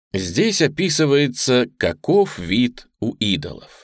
Здесь описывается, каков вид у идолов.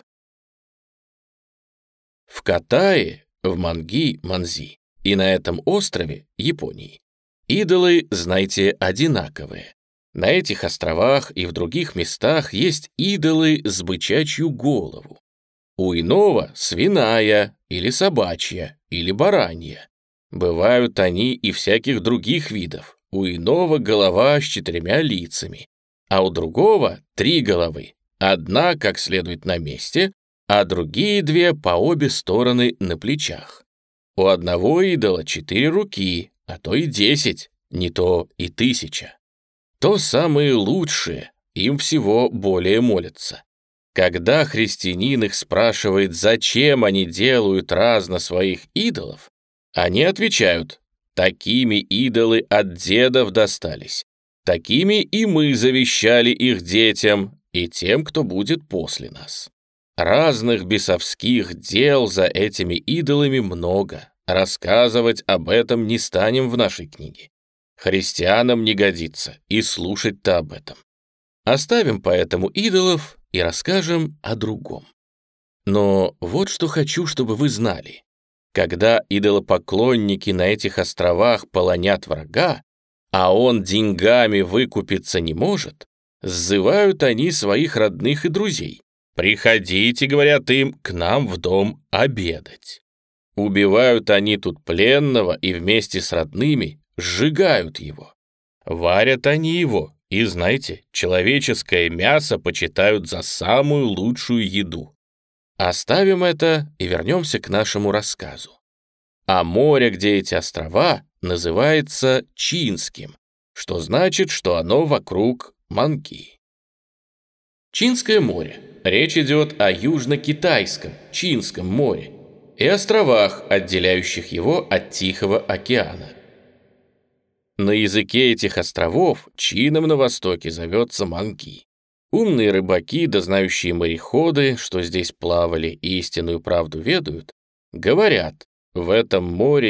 В Катае, в Манзи и на этом острове, Японии, идолы, знайте, одинаковые. На этих островах и в других местах есть идолы с бычачью голову. У иного свиная или собачья или баранья. Бывают они и всяких других видов. У иного голова с 4 лицами, а у другого 3 головы. Одна, как следует, на месте, а другие 2 по обе стороны на плечах. У одного идола 4 руки, а то и 10, не то и 1000. То самые лучшие, им всего более молятся. Когда христианин их спрашивает, зачем они делают разно своих идолов, они отвечают: такими идолы от дедов достались, такими и мы завещали их детям и тем, кто будет после нас. Разных бесовских дел за этими идолами много, рассказывать об этом не станем в нашей книге. Христианам не годится и слушать-то об этом. Оставим поэтому идолов и расскажем о другом. Но вот что хочу, чтобы вы знали. Когда идолопоклонники на этих островах полонят врага, а он деньгами выкупиться не может, сзывают они своих родных и друзей. «Приходите, — говорят им, — к нам в дом обедать». Убивают они тут пленного и вместе с родными сжигают его. Варят они его, и, знаете, человеческое мясо почитают за самую лучшую еду. Оставим это и вернемся к нашему рассказу. А море, где эти острова, называется Чинским, что значит, что оно вокруг Манги. Чинское море. Речь идет о Южно-Китайском, Чинском море и островах, отделяющих его от Тихого океана. На языке этих островов чином на востоке зовется Манги. Умные рыбаки, да знающие мореходы, что здесь плавали и истинную правду ведают, говорят, в этом море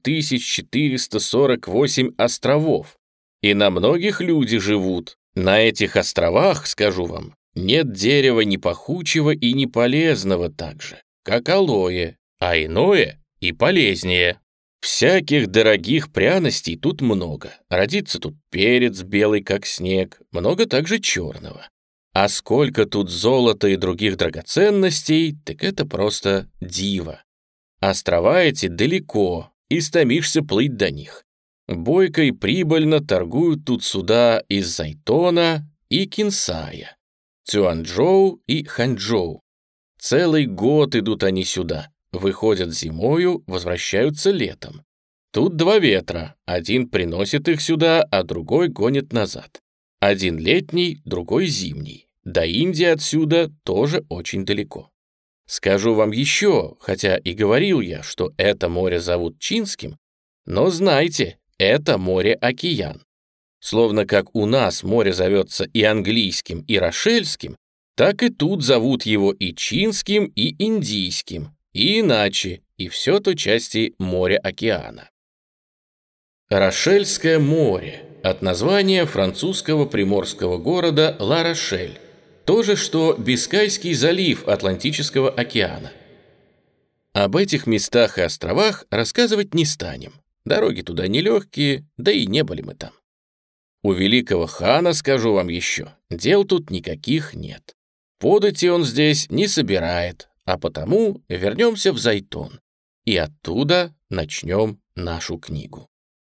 7448 островов, и на многих люди живут. На этих островах, скажу вам, нет дерева ни пахучего и ни полезного так же, как алоэ, а иное и полезнее. Всяких дорогих пряностей тут много. Родится тут перец белый, как снег, много также черного. А сколько тут золота и других драгоценностей, так это просто диво. Острова эти далеко, и стомишься плыть до них. Бойко и прибыльно торгуют тут суда из Зайтона и Кинсая, Цюанчжоу и Ханчжоу. Целый год идут они сюда. Выходят зимою, возвращаются летом. Тут 2 ветра, один приносит их сюда, а другой гонит назад. Один летний, другой зимний. До Индии отсюда тоже очень далеко. Скажу вам еще, хотя и говорил я, что это море зовут Чинским, но знайте, это море-океан. Словно как у нас море зовется и английским, и рошельским, так и тут зовут его и Чинским, и Индийским, и иначе, и все то части моря-океана. Рошельское море от названия французского приморского города Ла-Рошель, то же, что Бискайский залив Атлантического океана. Об этих местах и островах рассказывать не станем. Дороги туда нелегкие, да и не были мы там. У великого хана, скажу вам еще, дел тут никаких нет. Подати он здесь не собирает, а потому вернемся в Зайтон и оттуда начнем нашу книгу.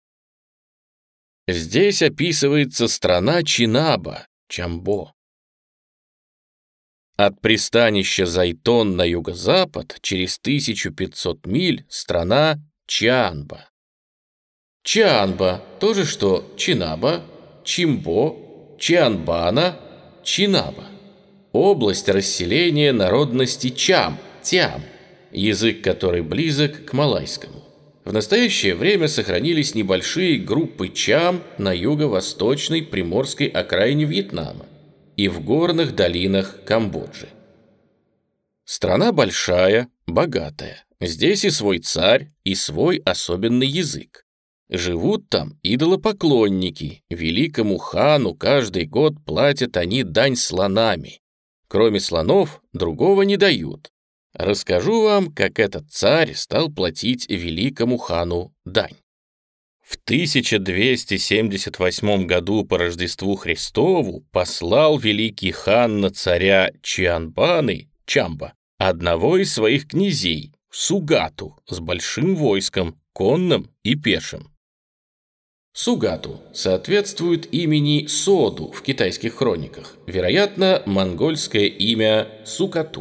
Здесь описывается страна Чинаба, Чамбо. От пристанища Зайтон на юго-запад через 1500 миль страна Чианба. Чианба – то же, что Чинаба, Чимбо, Чианбана, Чинаба. Область расселения народности Чам, Тям, язык которой близок к малайскому. В настоящее время сохранились небольшие группы Чам на юго-восточной приморской окраине Вьетнама и в горных долинах Камбоджи. Страна большая, богатая. Здесь и свой царь, и свой особенный язык. Живут там идолопоклонники, великому хану каждый год платят они дань слонами. Кроме слонов, другого не дают. Расскажу вам, как этот царь стал платить великому хану дань. В 1278 году по Рождеству Христову послал великий хан на царя Чианбаны, Чамба, одного из своих князей, Сугату, с большим войском, конным и пешим. Сугату соответствует имени Соду в китайских хрониках, вероятно, монгольское имя Сукату.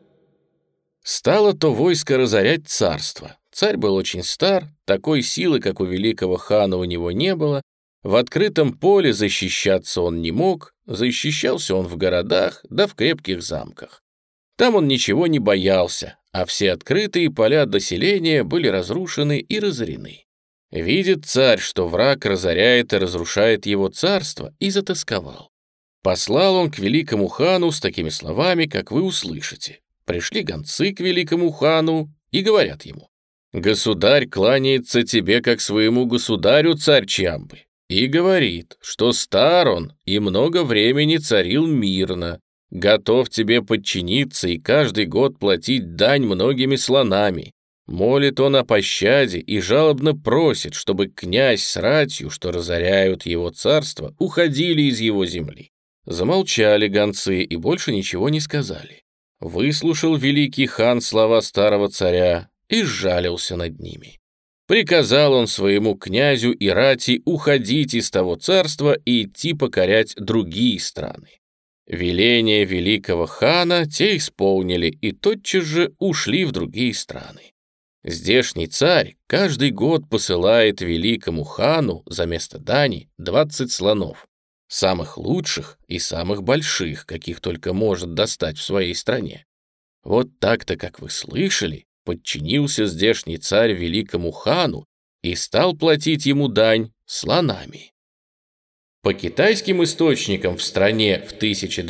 Стало то войско разорять царство. Царь был очень стар, такой силы, как у великого хана, у него не было. В открытом поле защищаться он не мог, защищался он в городах да в крепких замках. Там он ничего не боялся, а все открытые поля доселения были разрушены и разорены. Видит царь, что враг разоряет и разрушает его царство, и затосковал. Послал он к великому хану с такими словами, как вы услышите. Пришли гонцы к великому хану и говорят ему: «Государь кланяется тебе, как своему государю, царь Чамбы, и говорит, что стар он и много времени царил мирно, готов тебе подчиниться и каждый год платить дань многими слонами. Молит он о пощаде и жалобно просит, чтобы князь с ратью, что разоряют его царство, уходили из его земли». Замолчали гонцы и больше ничего не сказали. Выслушал великий хан слова старого царя и сжалился над ними. Приказал он своему князю и рати уходить из того царства и идти покорять другие страны. Веление великого хана те исполнили и тотчас же ушли в другие страны. Здешний царь каждый год посылает великому хану за место дани 20 слонов, самых лучших и самых больших, каких только может достать в своей стране. Вот так-то, как вы слышали, подчинился здешний царь великому хану и стал платить ему дань слонами. По китайским источникам в стране в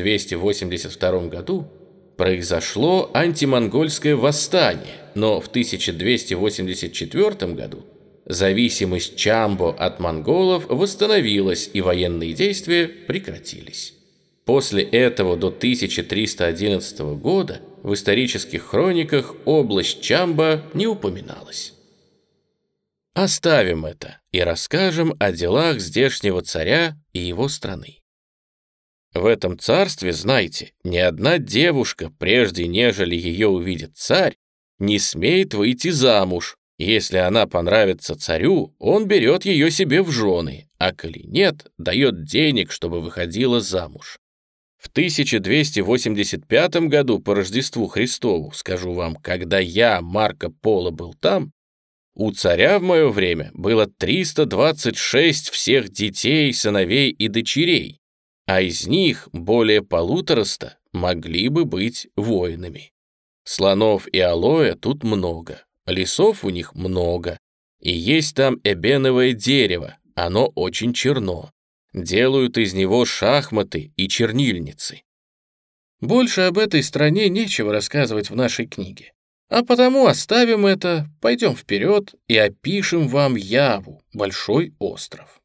1282 году произошло антимонгольское восстание, но в 1284 году зависимость Чамбо от монголов восстановилась и военные действия прекратились. После этого до 1311 года в исторических хрониках область Чамба не упоминалась. Оставим это и расскажем о делах здешнего царя и его страны. В этом царстве, знайте, ни одна девушка, прежде нежели ее увидит царь, не смеет выйти замуж. Если она понравится царю, он берет ее себе в жены, а коли нет, дает денег, чтобы выходила замуж. В 1285 году по Рождеству Христову, скажу вам, когда я, Марко Поло, был там, у царя в мое время было 326 всех детей, сыновей и дочерей, а из них более 150 могли бы быть воинами. Слонов и алоэ тут много, лесов у них много, и есть там эбеновое дерево, оно очень черно. Делают из него шахматы и чернильницы. Больше об этой стране нечего рассказывать в нашей книге. А потому оставим это, пойдем вперед и опишем вам Яву, большой остров.